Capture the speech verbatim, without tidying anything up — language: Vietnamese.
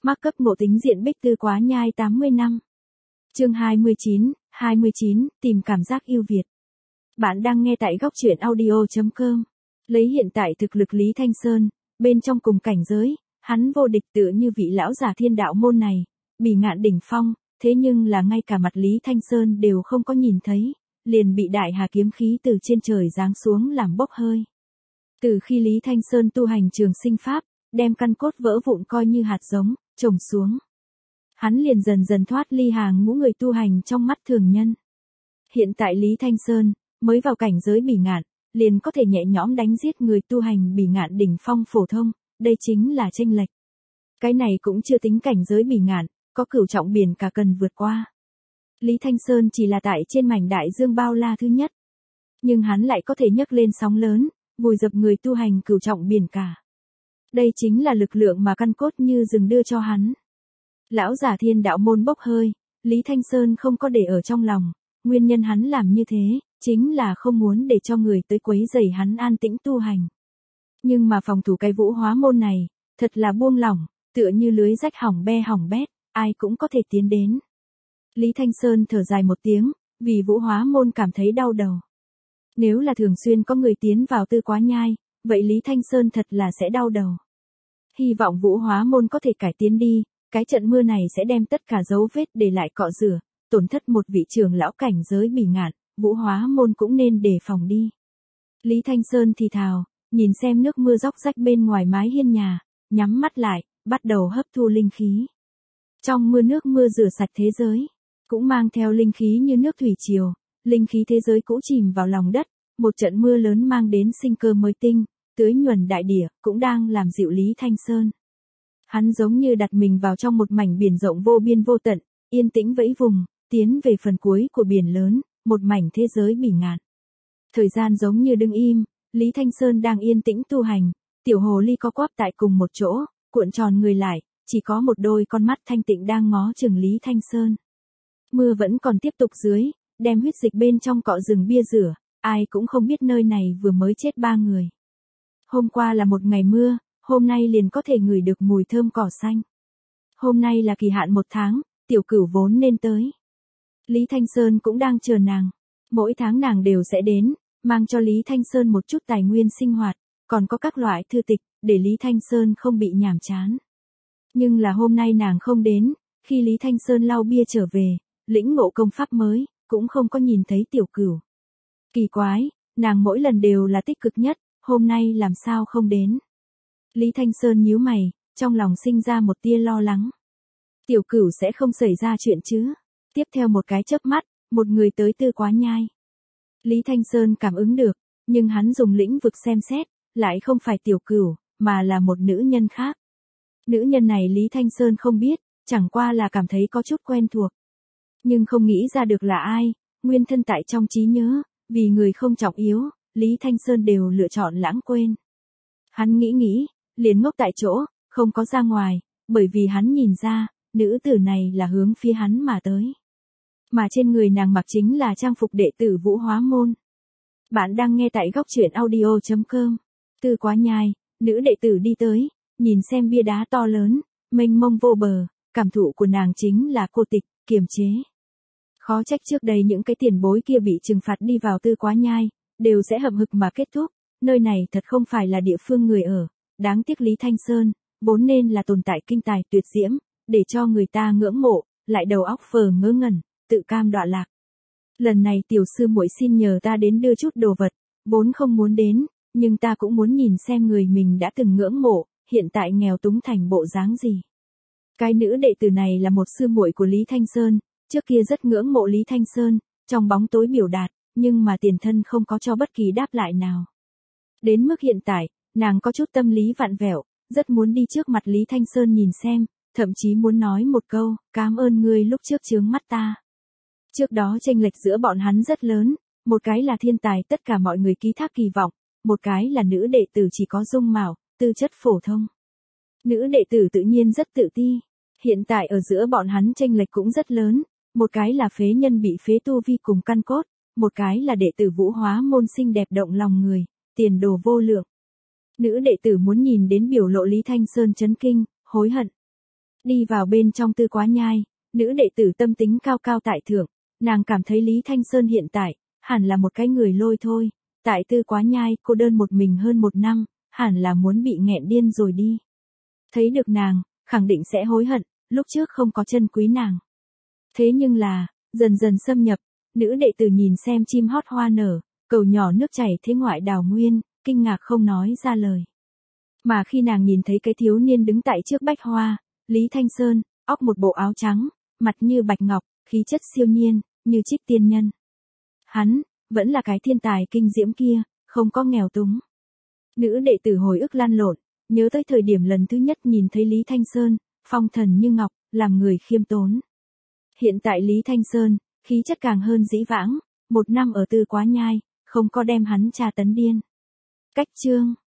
Mark up ngộ tính diện Bích Tư Quá Nhai tám mươi năm. Chương hai mươi chín, hai mươi chín, tìm cảm giác yêu Việt. Bạn đang nghe tại góc truyện audio chấm com. Lấy hiện tại thực lực Lý Thanh Sơn, bên trong cùng cảnh giới, hắn vô địch tựa như vị lão giả thiên đạo môn này, bỉ ngạn đỉnh phong, thế nhưng là ngay cả mặt Lý Thanh Sơn đều không có nhìn thấy, liền bị đại hà kiếm khí từ trên trời giáng xuống làm bốc hơi. Từ khi Lý Thanh Sơn tu hành trường sinh pháp, đem căn cốt vỡ vụn coi như hạt giống, trồng xuống. Hắn liền dần dần thoát ly hàng ngũ người tu hành trong mắt thường nhân. Hiện tại Lý Thanh Sơn, mới vào cảnh giới bỉ ngạn, liền có thể nhẹ nhõm đánh giết người tu hành bỉ ngạn đỉnh phong phổ thông, đây chính là chênh lệch. Cái này cũng chưa tính cảnh giới bỉ ngạn, có cửu trọng biển cả cần vượt qua. Lý Thanh Sơn chỉ là tại trên mảnh đại dương bao la thứ nhất. Nhưng hắn lại có thể nhấc lên sóng lớn, vùi dập người tu hành cửu trọng biển cả. Đây chính là lực lượng mà căn cốt như rừng đưa cho hắn. Lão giả thiên đạo môn bốc hơi, Lý Thanh Sơn không có để ở trong lòng, nguyên nhân hắn làm như thế, chính là không muốn để cho người tới quấy rầy hắn an tĩnh tu hành. Nhưng mà phòng thủ cái vũ hóa môn này, thật là buông lỏng, tựa như lưới rách hỏng be hỏng bét, ai cũng có thể tiến đến. Lý Thanh Sơn thở dài một tiếng, vì vũ hóa môn cảm thấy đau đầu. Nếu là thường xuyên có người tiến vào Tư Quá Nhai, vậy Lý Thanh Sơn thật là sẽ đau đầu. Hy vọng vũ hóa môn có thể cải tiến đi, cái trận mưa này sẽ đem tất cả dấu vết để lại cọ rửa, tổn thất một vị trưởng lão cảnh giới bỉ ngạn, vũ hóa môn cũng nên đề phòng đi. Lý Thanh Sơn thì thào, nhìn xem nước mưa róc rách bên ngoài mái hiên nhà, nhắm mắt lại, bắt đầu hấp thu linh khí. Trong mưa nước mưa rửa sạch thế giới, cũng mang theo linh khí như nước thủy triều, linh khí thế giới cũ chìm vào lòng đất, một trận mưa lớn mang đến sinh cơ mới tinh, tưới nhuần đại địa, cũng đang làm dịu Lý Thanh Sơn. Hắn giống như đặt mình vào trong một mảnh biển rộng vô biên vô tận, yên tĩnh vẫy vùng, tiến về phần cuối của biển lớn, một mảnh thế giới bỉ ngạn. Thời gian giống như đứng im, Lý Thanh Sơn đang yên tĩnh tu hành, tiểu hồ ly co quắp tại cùng một chỗ, cuộn tròn người lại, chỉ có một đôi con mắt thanh tịnh đang ngó chừng Lý Thanh Sơn. Mưa vẫn còn tiếp tục dưới, đem huyết dịch bên trong cọ rừng bia rửa, ai cũng không biết nơi này vừa mới chết ba người. Hôm qua là một ngày mưa, hôm nay liền có thể ngửi được mùi thơm cỏ xanh. Hôm nay là kỳ hạn một tháng, tiểu cửu vốn nên tới. Lý Thanh Sơn cũng đang chờ nàng. Mỗi tháng nàng đều sẽ đến, mang cho Lý Thanh Sơn một chút tài nguyên sinh hoạt, còn có các loại thư tịch, để Lý Thanh Sơn không bị nhàm chán. Nhưng là hôm nay nàng không đến, khi Lý Thanh Sơn lau bia trở về, lĩnh ngộ công pháp mới, cũng không có nhìn thấy tiểu cửu. Kỳ quái, nàng mỗi lần đều là tích cực nhất, hôm nay làm sao không đến. Lý Thanh Sơn nhíu mày, trong lòng sinh ra một tia lo lắng. Tiểu cửu sẽ không xảy ra chuyện chứ. Tiếp theo một cái chớp mắt, một người tới Tư Quá Nhai. Lý Thanh Sơn cảm ứng được, nhưng hắn dùng lĩnh vực xem xét, lại không phải tiểu cửu, mà là một nữ nhân khác. Nữ nhân này Lý Thanh Sơn không biết, chẳng qua là cảm thấy có chút quen thuộc. Nhưng không nghĩ ra được là ai, nguyên thân tại trong trí nhớ, vì người không trọng yếu, Lý Thanh Sơn đều lựa chọn lãng quên. Hắn nghĩ nghĩ, liền ngốc tại chỗ, không có ra ngoài, bởi vì hắn nhìn ra, nữ tử này là hướng phía hắn mà tới. Mà trên người nàng mặc chính là trang phục đệ tử vũ hóa môn. Bạn đang nghe tại góc truyện audio chấm com. Tư Quá Nhai, nữ đệ tử đi tới, nhìn xem bia đá to lớn, mênh mông vô bờ, cảm thụ của nàng chính là cô tịch, kiềm chế. Khó trách trước đây những cái tiền bối kia bị trừng phạt đi vào Tư Quá Nhai, đều sẽ hậm hực mà kết thúc, nơi này thật không phải là địa phương người ở, đáng tiếc Lý Thanh Sơn, vốn nên là tồn tại kinh tài tuyệt diễm, để cho người ta ngưỡng mộ, lại đầu óc phờ ngớ ngẩn, tự cam đọa lạc. Lần này tiểu sư muội xin nhờ ta đến đưa chút đồ vật, vốn không muốn đến, nhưng ta cũng muốn nhìn xem người mình đã từng ngưỡng mộ, hiện tại nghèo túng thành bộ dáng gì. Cái nữ đệ tử này là một sư muội của Lý Thanh Sơn, trước kia rất ngưỡng mộ Lý Thanh Sơn, trong bóng tối biểu đạt, nhưng mà tiền thân không có cho bất kỳ đáp lại nào. Đến mức hiện tại, nàng có chút tâm lý vặn vẹo, rất muốn đi trước mặt Lý Thanh Sơn nhìn xem, thậm chí muốn nói một câu, cảm ơn ngươi lúc trước chướng mắt ta. Trước đó chênh lệch giữa bọn hắn rất lớn, một cái là thiên tài tất cả mọi người ký thác kỳ vọng, một cái là nữ đệ tử chỉ có dung mạo, tư chất phổ thông. Nữ đệ tử tự nhiên rất tự ti, hiện tại ở giữa bọn hắn chênh lệch cũng rất lớn, một cái là phế nhân bị phế tu vi cùng căn cốt, một cái là đệ tử vũ hóa môn xinh đẹp động lòng người, tiền đồ vô lượng. Nữ đệ tử muốn nhìn đến biểu lộ Lý Thanh Sơn chấn kinh, hối hận. Đi vào bên trong Tư Quá Nhai, nữ đệ tử tâm tính cao cao tại thượng, nàng cảm thấy Lý Thanh Sơn hiện tại, hẳn là một cái người lôi thôi, tại Tư Quá Nhai cô đơn một mình hơn một năm, hẳn là muốn bị nghẹn điên rồi đi. Thấy được nàng, khẳng định sẽ hối hận, lúc trước không có chân quý nàng. Thế nhưng là, dần dần xâm nhập, nữ đệ tử nhìn xem chim hót hoa nở, cầu nhỏ nước chảy thế ngoại đào nguyên, kinh ngạc không nói ra lời. Mà khi nàng nhìn thấy cái thiếu niên đứng tại trước bách hoa, Lý Thanh Sơn, óc một bộ áo trắng, mặt như bạch ngọc, khí chất siêu nhiên, như trích tiên nhân. Hắn, vẫn là cái thiên tài kinh diễm kia, không có nghèo túng. Nữ đệ tử hồi ức lăn lộn, nhớ tới thời điểm lần thứ nhất nhìn thấy Lý Thanh Sơn, phong thần như ngọc, làm người khiêm tốn. Hiện tại Lý Thanh Sơn, khí chất càng hơn dĩ vãng, một năm ở Tư Quá Nhai, không có đem hắn tra tấn điên. Cách chương